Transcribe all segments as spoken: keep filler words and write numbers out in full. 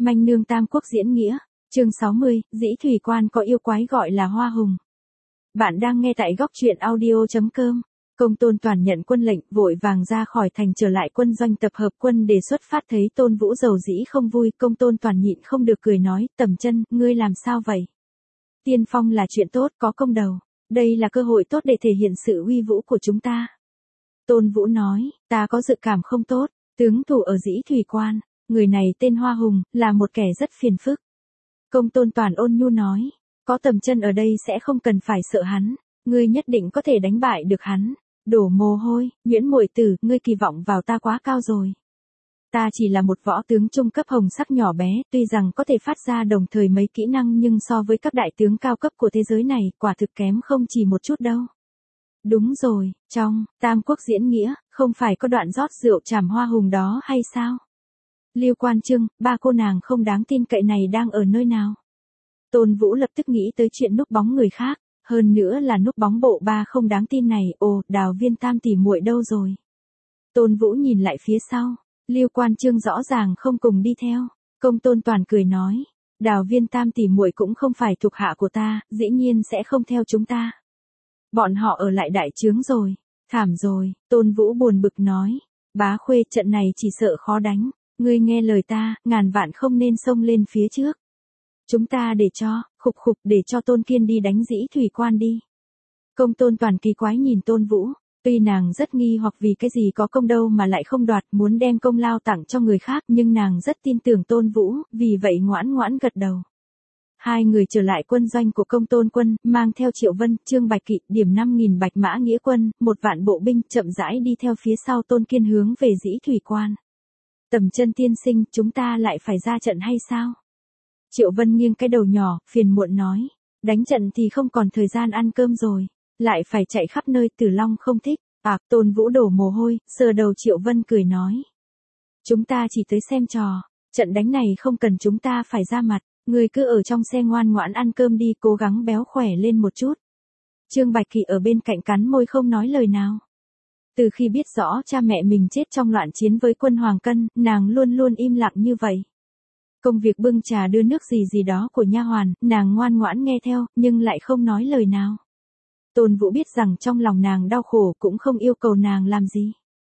Manh nương Tam Quốc diễn nghĩa, chương sáu mươi, dĩ thủy quan có yêu quái gọi là Hoa Hùng. Bạn đang nghe tại góc truyện audio chấm com. Công Tôn Toàn nhận quân lệnh, vội vàng ra khỏi thành trở lại quân doanh tập hợp quân để xuất phát, thấy Tôn Vũ dầu dĩ không vui, Công Tôn Toàn nhịn không được cười nói, Tầm Chân, ngươi làm sao vậy? Tiên phong là chuyện tốt, có công đầu, đây là cơ hội tốt để thể hiện sự uy vũ của chúng ta. Tôn Vũ nói, ta có dự cảm không tốt, tướng thủ ở dĩ thủy quan, người này tên Hoa Hùng, là một kẻ rất phiền phức. Công Tôn Toàn ôn nhu nói, có Tầm Chân ở đây sẽ không cần phải sợ hắn, ngươi nhất định có thể đánh bại được hắn. Đổ mồ hôi, Nguyễn muội tử, ngươi kỳ vọng vào ta quá cao rồi. Ta chỉ là một võ tướng trung cấp hồng sắc nhỏ bé, tuy rằng có thể phát ra đồng thời mấy kỹ năng nhưng so với các đại tướng cao cấp của thế giới này, quả thực kém không chỉ một chút đâu. Đúng rồi, trong Tam Quốc diễn nghĩa, không phải có đoạn rót rượu trảm Hoa Hùng đó hay sao? Lưu Quan Trương, ba cô nàng không đáng tin cậy này đang ở nơi nào? Tôn Vũ lập tức nghĩ tới chuyện núp bóng người khác. Hơn nữa là núp bóng bộ ba không đáng tin này, ồ, Đào Viên Tam tỷ muội đâu rồi? Tôn Vũ nhìn lại phía sau, Lưu Quan Trương rõ ràng không cùng đi theo. Công Tôn Toàn cười nói, Đào Viên Tam tỷ muội cũng không phải thuộc hạ của ta, dĩ nhiên sẽ không theo chúng ta. Bọn họ ở lại đại trướng rồi, thảm rồi, Tôn Vũ buồn bực nói, Bá Khuê, trận này chỉ sợ khó đánh, ngươi nghe lời ta, ngàn vạn không nên xông lên phía trước. Chúng ta để cho, khục khục để cho Tôn Kiên đi đánh dĩ thủy quan đi. Công Tôn Toàn kỳ quái nhìn Tôn Vũ, tuy nàng rất nghi hoặc vì cái gì có công đâu mà lại không đoạt, muốn đem công lao tặng cho người khác, nhưng nàng rất tin tưởng Tôn Vũ, vì vậy ngoãn ngoãn gật đầu. Hai người trở lại quân doanh của Công Tôn quân, mang theo Triệu Vân, Trương Bạch Kỵ, điểm năm nghìn bạch mã nghĩa quân, một vạn bộ binh, chậm rãi đi theo phía sau Tôn Kiên hướng về dĩ thủy quan. Tầm Chân tiên sinh, chúng ta lại phải ra trận hay sao? Triệu Vân nghiêng cái đầu nhỏ, phiền muộn nói, đánh trận thì không còn thời gian ăn cơm rồi, lại phải chạy khắp nơi, Tử Long không thích. À, Tôn Vũ đổ mồ hôi, sờ đầu Triệu Vân cười nói, chúng ta chỉ tới xem trò, trận đánh này không cần chúng ta phải ra mặt, người cứ ở trong xe ngoan ngoãn ăn cơm đi, cố gắng béo khỏe lên một chút. Trương Bạch Kỵ ở bên cạnh cắn môi không nói lời nào. Từ khi biết rõ cha mẹ mình chết trong loạn chiến với quân Hoàng Cân, nàng luôn luôn im lặng như vậy. Công việc bưng trà đưa nước gì gì đó của nha hoàn, nàng ngoan ngoãn nghe theo, nhưng lại không nói lời nào. Tôn Vũ biết rằng trong lòng nàng đau khổ, cũng không yêu cầu nàng làm gì.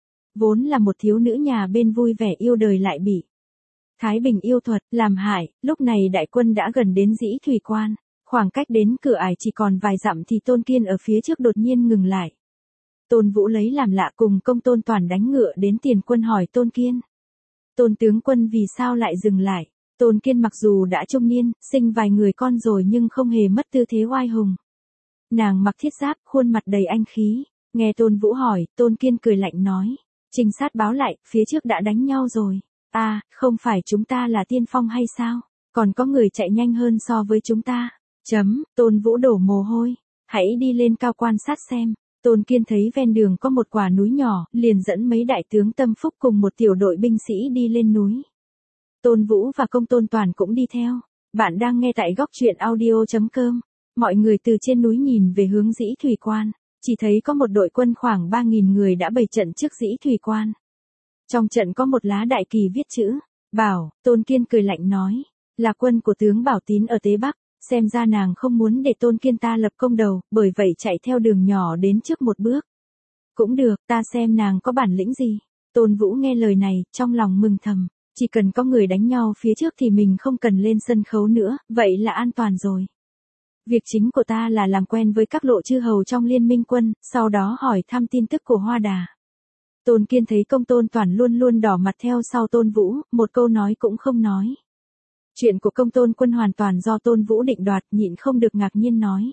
Vốn là một thiếu nữ nhà bên vui vẻ yêu đời lại bị Thái Bình yêu thuật làm hại, lúc này đại quân đã gần đến dĩ thủy quan, khoảng cách đến cửa ải chỉ còn vài dặm thì Tôn Kiên ở phía trước đột nhiên ngừng lại. Tôn Vũ lấy làm lạ, cùng Công Tôn Toàn đánh ngựa đến tiền quân hỏi Tôn Kiên, Tôn tướng quân vì sao lại dừng lại? Tôn Kiên mặc dù đã trung niên, sinh vài người con rồi nhưng không hề mất tư thế oai hùng. Nàng mặc thiết giáp, khuôn mặt đầy anh khí, nghe Tôn Vũ hỏi, Tôn Kiên cười lạnh nói, trinh sát báo lại, phía trước đã đánh nhau rồi. À, không phải chúng ta là tiên phong hay sao? Còn có người chạy nhanh hơn so với chúng ta. Chấm, Tôn Vũ đổ mồ hôi, hãy đi lên cao quan sát xem. Tôn Kiên thấy ven đường có một quả núi nhỏ, liền dẫn mấy đại tướng tâm phúc cùng một tiểu đội binh sĩ đi lên núi. Tôn Vũ và Công Tôn Toàn cũng đi theo. Bạn đang nghe tại góc truyện audio chấm com. Mọi người từ trên núi nhìn về hướng dĩ thủy quan, chỉ thấy có một đội quân khoảng ba nghìn người đã bày trận trước dĩ thủy quan. Trong trận có một lá đại kỳ viết chữ Bảo. Tôn Kiên cười lạnh nói, là quân của tướng Bảo Tín ở Tế Bắc. Xem ra nàng không muốn để Tôn Kiên ta lập công đầu, bởi vậy chạy theo đường nhỏ đến trước một bước. Cũng được, ta xem nàng có bản lĩnh gì. Tôn Vũ nghe lời này, trong lòng mừng thầm, chỉ cần có người đánh nhau phía trước thì mình không cần lên sân khấu nữa, vậy là an toàn rồi. Việc chính của ta là làm quen với các lộ chư hầu trong liên minh quân, sau đó hỏi thăm tin tức của Hoa Đà. Tôn Kiên thấy Công Tôn Toàn luôn luôn đỏ mặt theo sau Tôn Vũ, một câu nói cũng không nói. Chuyện của Công Tôn quân hoàn toàn do Tôn Vũ định đoạt, nhịn không được ngạc nhiên nói.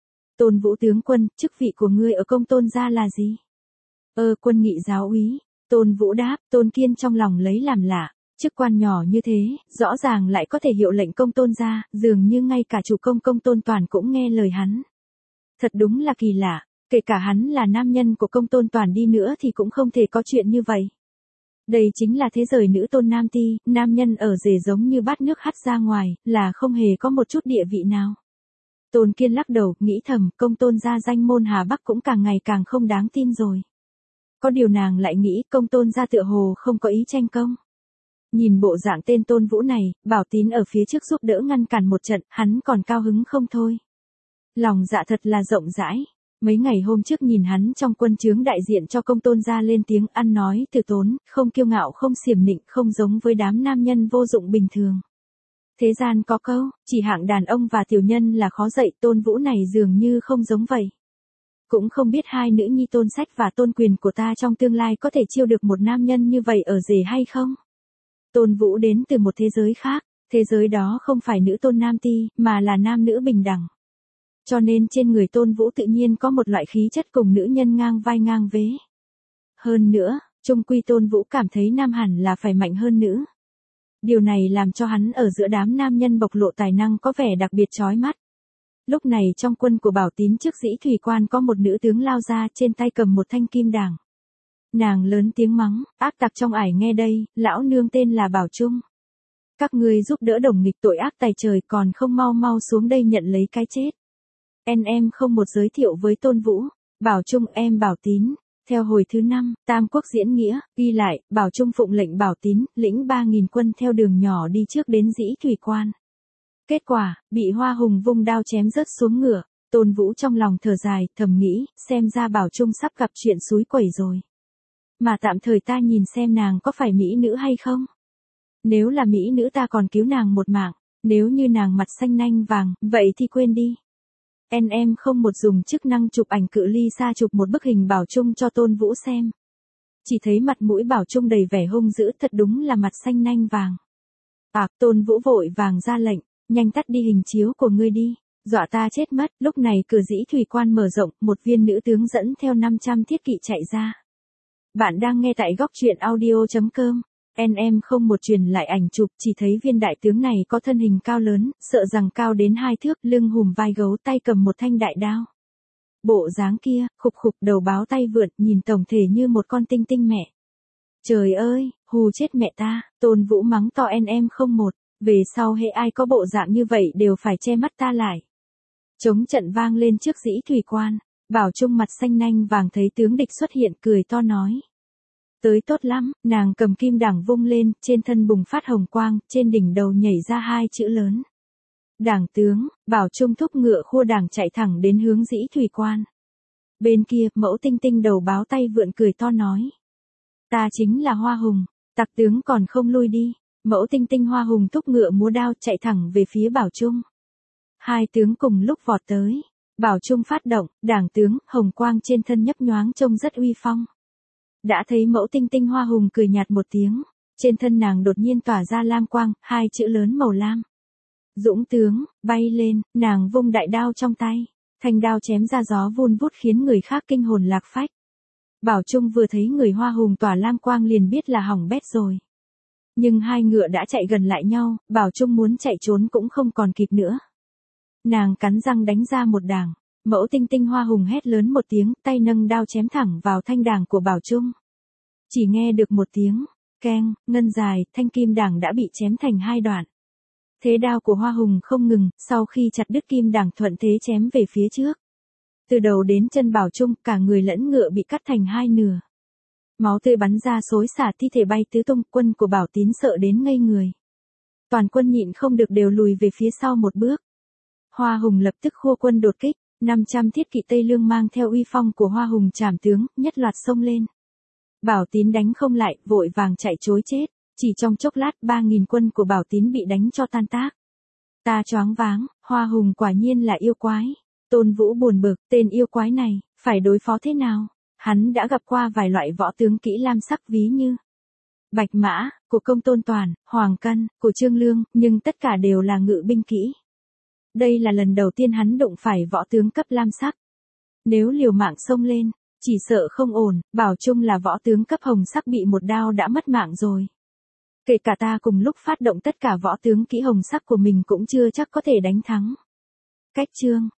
Tôn Vũ tướng quân, chức vị của ngươi ở Công Tôn gia là gì? Ơ, quân nghị giáo úy. Tôn Vũ đáp. Tôn Kiên trong lòng lấy làm lạ, chức quan nhỏ như thế, rõ ràng lại có thể hiệu lệnh Công Tôn gia, dường như ngay cả chủ công Công Tôn Toàn cũng nghe lời hắn. Thật đúng là kỳ lạ, kể cả hắn là nam nhân của Công Tôn Toàn đi nữa thì cũng không thể có chuyện như vậy. Đây chính là thế giới nữ tôn nam ti, nam nhân ở rể giống như bát nước hắt ra ngoài, là không hề có một chút địa vị nào. Tôn Kiên lắc đầu, nghĩ thầm, Công Tôn gia danh môn Hà Bắc cũng càng ngày càng không đáng tin rồi. Có điều nàng lại nghĩ Công Tôn gia tựa hồ không có ý tranh công. Nhìn bộ dạng tên Tôn Vũ này, Bảo Tín ở phía trước giúp đỡ ngăn cản một trận, hắn còn cao hứng không thôi. Lòng dạ thật là rộng rãi. Mấy ngày hôm trước nhìn hắn trong quân chướng đại diện cho công Tôn gia lên tiếng ăn nói từ tốn, không kiêu ngạo không xiểm nịnh, không giống với đám nam nhân vô dụng bình thường. Thế gian có câu, chỉ hạng đàn ông và tiểu nhân là khó dạy, Tôn Vũ này dường như không giống vậy. Cũng không biết hai nữ nhi Tôn Sách và Tôn Quyền của ta trong tương lai có thể chiêu được một nam nhân như vậy ở rể hay không? Tôn Vũ đến từ một thế giới khác, thế giới đó không phải nữ tôn nam ti, mà là nam nữ bình đẳng. Cho nên trên người Tôn Vũ tự nhiên có một loại khí chất cùng nữ nhân ngang vai ngang vế. Hơn nữa, chung quy Tôn Vũ cảm thấy nam hẳn là phải mạnh hơn nữ. Điều này làm cho hắn ở giữa đám nam nhân bộc lộ tài năng có vẻ đặc biệt chói mắt. Lúc này trong quân của Bảo Tín trước Dĩ Thủy Quan có một nữ tướng lao ra, trên tay cầm một thanh kim đảng. Nàng lớn tiếng mắng, ác tặc trong ải nghe đây, lão nương tên là Bảo Trung. Các ngươi giúp đỡ đồng nghịch tội ác tày trời, còn không mau mau xuống đây nhận lấy cái chết. En em không một giới thiệu với Tôn Vũ, Bảo Trung em Bảo Tín. Theo hồi thứ năm, Tam Quốc diễn nghĩa, ghi lại, Bảo Trung phụng lệnh Bảo Tín, lĩnh ba nghìn quân theo đường nhỏ đi trước đến Dĩ Thủy Quan. Kết quả, bị Hoa Hùng vung đao chém rớt xuống ngựa. Tôn Vũ trong lòng thở dài, thầm nghĩ, xem ra Bảo Trung sắp gặp chuyện xúi quẩy rồi. Mà tạm thời ta nhìn xem nàng có phải mỹ nữ hay không. Nếu là mỹ nữ ta còn cứu nàng một mạng, nếu như nàng mặt xanh nanh vàng, vậy thì quên đi. En em không một dùng chức năng chụp ảnh cự ly xa chụp một bức hình Bảo Trung cho Tôn Vũ xem. Chỉ thấy mặt mũi Bảo Trung đầy vẻ hung dữ, thật đúng là mặt xanh nanh vàng. À, Tôn Vũ vội vàng ra lệnh, nhanh tắt đi hình chiếu của ngươi đi, dọa ta chết mất. Lúc này cửa Dĩ Thủy Quan mở rộng, một viên nữ tướng dẫn theo năm trăm thiết kỵ chạy ra. Bạn đang nghe tại góc truyện audio chấm com. En em không một truyền lại ảnh chụp, chỉ thấy viên đại tướng này có thân hình cao lớn, sợ rằng cao đến hai thước, lưng hùm vai gấu, tay cầm một thanh đại đao. Bộ dáng kia, khục khục đầu báo tay vượn, nhìn tổng thể như một con tinh tinh mẹ. Trời ơi, hù chết mẹ ta, Tôn Vũ mắng to En em không một, về sau hễ ai có bộ dạng như vậy đều phải che mắt ta lại. Trống trận vang lên trước Dĩ Thủy Quan, Bảo Trung mặt xanh nanh vàng thấy tướng địch xuất hiện, cười to nói. Tới tốt lắm, nàng cầm kim đảng vung lên, trên thân bùng phát hồng quang, trên đỉnh đầu nhảy ra hai chữ lớn. Đảng tướng. Bảo Trung thúc ngựa khua đảng chạy thẳng đến hướng Dĩ Thủy Quan. Bên kia, Mẫu Tinh Tinh đầu báo tay vượn cười to nói. Ta chính là Hoa Hùng, tặc tướng còn không lui đi. Mẫu Tinh Tinh Hoa Hùng thúc ngựa múa đao chạy thẳng về phía Bảo Trung. Hai tướng cùng lúc vọt tới. Bảo Trung phát động, đảng tướng, hồng quang trên thân nhấp nhoáng trông rất uy phong. Đã thấy Mẫu Tinh Tinh Hoa Hùng cười nhạt một tiếng, trên thân nàng đột nhiên tỏa ra lam quang, hai chữ lớn màu lam. Dũng tướng, bay lên, nàng vung đại đao trong tay, thanh đao chém ra gió vun vút khiến người khác kinh hồn lạc phách. Bảo Trung vừa thấy người Hoa Hùng tỏa lam quang liền biết là hỏng bét rồi. Nhưng hai ngựa đã chạy gần lại nhau, Bảo Trung muốn chạy trốn cũng không còn kịp nữa. Nàng cắn răng đánh ra một đảng. Mẫu Tinh Tinh Hoa Hùng hét lớn một tiếng, tay nâng đao chém thẳng vào thanh đảng của Bảo Trung. Chỉ nghe được một tiếng, keng, ngân dài, thanh kim đảng đã bị chém thành hai đoạn. Thế đao của Hoa Hùng không ngừng, sau khi chặt đứt kim đảng thuận thế chém về phía trước. Từ đầu đến chân Bảo Trung, cả người lẫn ngựa bị cắt thành hai nửa. Máu tươi bắn ra xối xả, thi thể bay tứ tung, quân của Bảo Tín sợ đến ngây người. Toàn quân nhịn không được đều lùi về phía sau một bước. Hoa Hùng lập tức khua quân đột kích. năm trăm thiết kỵ Tây Lương mang theo uy phong của Hoa Hùng trảm tướng, nhất loạt xông lên. Bảo Tín đánh không lại, vội vàng chạy trối chết, chỉ trong chốc lát ba nghìn quân của Bảo Tín bị đánh cho tan tác. Ta choáng váng, Hoa Hùng quả nhiên là yêu quái. Tôn Vũ buồn bực, tên yêu quái này, phải đối phó thế nào? Hắn đã gặp qua vài loại võ tướng kỹ lam sắc ví như Bạch Mã, của Công Tôn Toàn, Hoàng Cân, của Trương Lương, nhưng tất cả đều là ngự binh kỹ. Đây là lần đầu tiên hắn đụng phải võ tướng cấp lam sắc. Nếu liều mạng xông lên, chỉ sợ không ổn, Bảo Trung là võ tướng cấp hồng sắc bị một đao đã mất mạng rồi. Kể cả ta cùng lúc phát động tất cả võ tướng kỹ hồng sắc của mình cũng chưa chắc có thể đánh thắng. Cách chương